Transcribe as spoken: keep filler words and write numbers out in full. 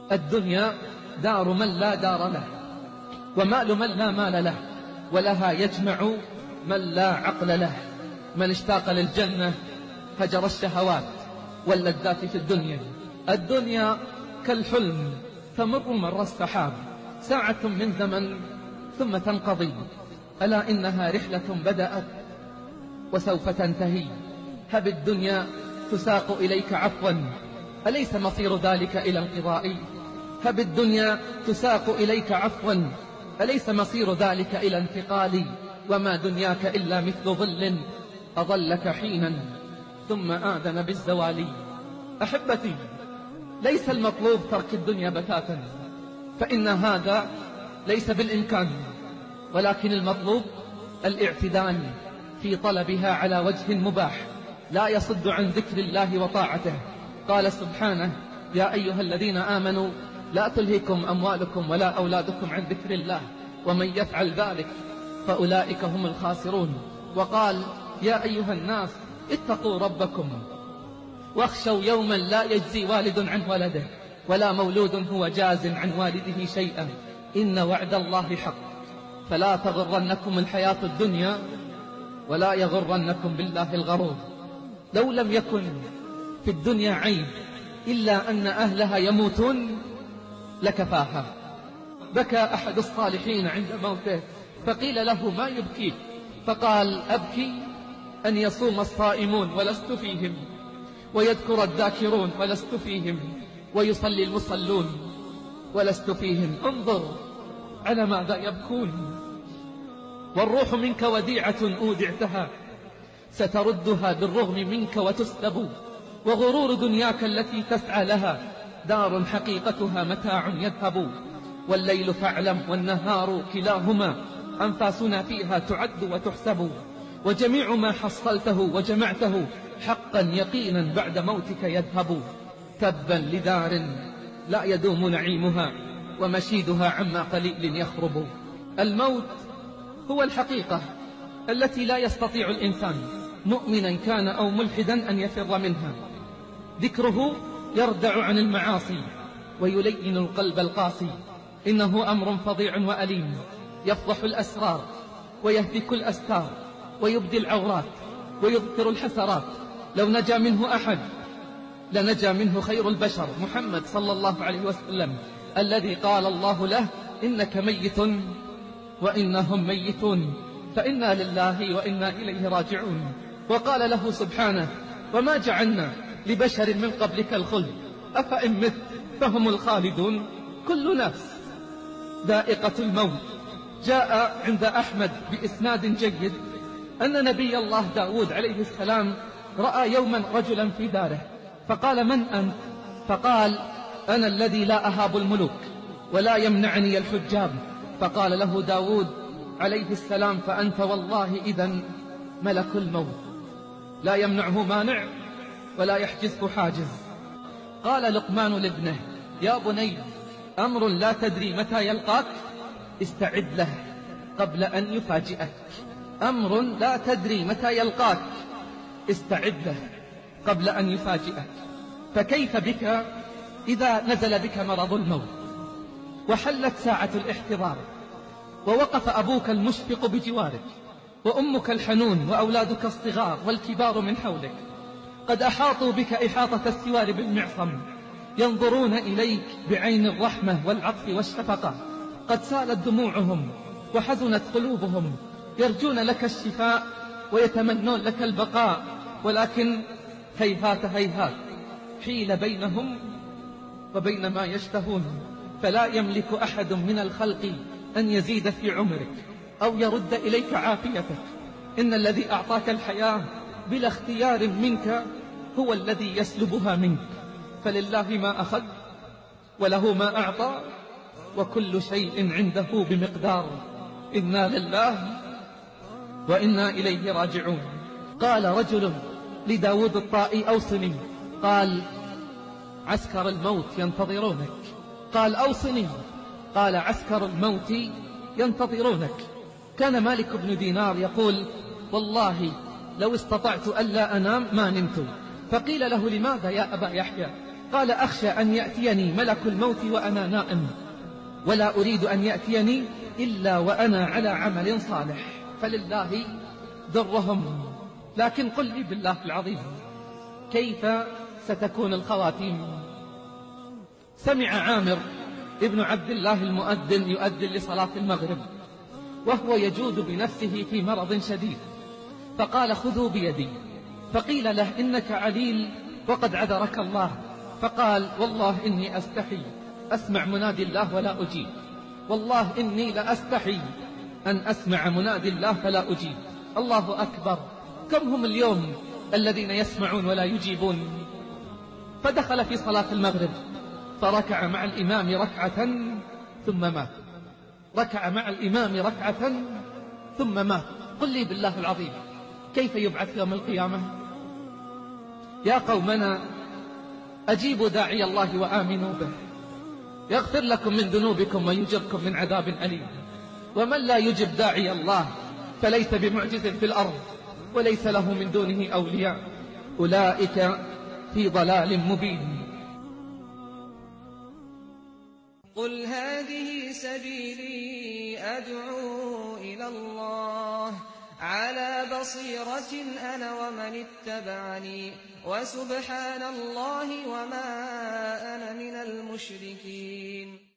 الدنيا دار من لا دار له، ومال من لا مال له، ولها يجمع من لا عقل له. من اشتاق للجنة هجر الشهوات واللذات في الدنيا. الدنيا كالحلم تمر مر السحاب، ساعة من زمن ثم تنقضي. ألا إنها رحلة بدأت وسوف تنتهي. هب الدنيا تساق إليك عفوا، أليس مصير ذلك إلى انقضاء؟ هب الدنيا تساق إليك عفوا، أليس مصير ذلك إلى انتقال؟ وما دنياك إلا مثل ظل أظلك حينا ثم آذن بالزوال. أحبتي، ليس المطلوب ترك الدنيا بتاتا، فإن هذا ليس بالإمكان، ولكن المطلوب الاعتدال في طلبها على وجه مباح لا يصد عن ذكر الله وطاعته. قال سبحانه: يا أيها الذين آمنوا لا تلهكم أموالكم ولا أولادكم عن ذكر الله ومن يفعل ذلك فأولئك هم الخاسرون. وقال: يا أيها الناس اتقوا ربكم واخشوا يوما لا يجزي والد عن ولده ولا مولود هو جاز عن والده شيئا إن وعد الله حق فلا تغرنكم الحياة الدنيا ولا يغرنكم بالله الغرور. لو لم يكن في الدنيا عيب إلا أن أهلها يموتون لكفاها. بكى أحد الصالحين عند موته فقيل له: ما يبكيك؟ فقال: أبكي أن يصوم الصائمون ولست فيهم، ويذكر الذاكرون ولست فيهم، ويصلي المصلون ولست فيهم. انظر على ماذا يبكون. والروح منك وديعة أودعتها ستردها بالرغم منك وتسلب، وغرور دنياك التي تسعى لها دار حقيقتها متاع يذهب. والليل فاعلم والنهار كلاهما أنفاسنا فيها تعد وتحسب، وجميع ما حصلته وجمعته حقا يقينا بعد موتك يذهب. تبا لدار لا يدوم نعيمها ومشيدها عما قليل يخرب. الموت هو الحقيقة التي لا يستطيع الإنسان مؤمنا كان أو ملحدا أن يفر منها. ذكره يردع عن المعاصي ويلين القلب القاسي. إنه أمر فظيع وأليم يفضح الأسرار ويهتك الأستار ويبدي العورات ويذكر الحسرات. لو نجا منه أحد لنجا منه خير البشر محمد صلى الله عليه وسلم، الذي قال الله له: إنك ميت وإنهم ميتون فإنا لله وإنا إليه راجعون. وقال له سبحانه: وما جعلنا لبشر من قبلك الخلد أفإن مت فهم الخالدون كل نفس ذائقة الموت. جاء عند أحمد بإسناد جيد أن نبي الله داود عليه السلام رأى يوما رجلا في داره فقال: من أنت؟ فقال: أنا الذي لا أهاب الملوك ولا يمنعني الحجاب. فقال له داود عليه السلام: فأنت والله إذن ملك الموت لا يمنعه مانع ولا يحجزه حاجز. قال لقمان لابنه: يا بني، أمر لا تدري متى يلقاك استعد له قبل أن يفاجئك. أمر لا تدري متى يلقاك استعد له قبل أن يفاجئك. فكيف بك إذا نزل بك مرض الموت وحلت ساعة الاحتضار ووقف أبوك المشفق بجوارك وأمك الحنون وأولادك الصغار والكبار من حولك قد أحاطوا بك إحاطة السوار بالمعصم، ينظرون إليك بعين الرحمة والعطف والشفقة. قد سالت دموعهم وحزنت قلوبهم، يرجون لك الشفاء ويتمنون لك البقاء، ولكن هيهات هيهات حيل بينهم وبين ما يشتهون. فلا يملك أحد من الخلق أن يزيد في عمرك أو يرد إليك عافيتك. إن الذي أعطاك الحياة بلا اختيار منك هو الذي يسلبها منك. فلله ما أخذ وله ما أعطى وكل شيء عنده بمقدار. إنا لله وإنا إليه راجعون. قال رجل لداود الطائي: أوصني. قال: عسكر الموت ينتظرونك. قال: أوصني. قال: عسكر الموت ينتظرونك. كان مالك بن دينار يقول: والله لو استطعت ألا أنام ما نمت. فقيل له: لماذا يا أبا يحيى؟ قال أخشى أن يأتيني ملك الموت وأنا نائم، ولا أريد أن يأتيني إلا وأنا على عمل صالح، فلله ذرهم. لكن قل لي بالله العظيم كيف ستكون الخواتيم؟ سمع عامر ابن عبد الله المؤذن يؤذن لصلاة المغرب وهو يجود بنفسه في مرض شديد، فقال خذوا بيدي، فقيل له إنك عليل وقد عذرك الله، فقال والله إني أستحي أسمع منادي الله ولا أجيب، والله إني لأستحي أن أسمع منادي الله فلا أجيب. الله أكبر، كم هم اليوم الذين يسمعون ولا يجيبون؟ فدخل في صلاة المغرب فركع مع الإمام ركعة ثم مات، ركع مع الإمام ركعة ثم مات. قل لي بالله العظيم كيف يبعث يوم القيامة؟ يا قومنا أجيبوا داعي الله وآمنوا به يغفر لكم من ذنوبكم ويجركم من عذاب أليم. ومن لا يجب داعي الله فليس بمعجز في الأرض وليس له من دونه أولياء، أولئك في ضلال مبين. قل هذه سبيلي أدعو إلى الله على بصيرة أنا ومن اتبعني وسبحان الله وما أنا من المشركين.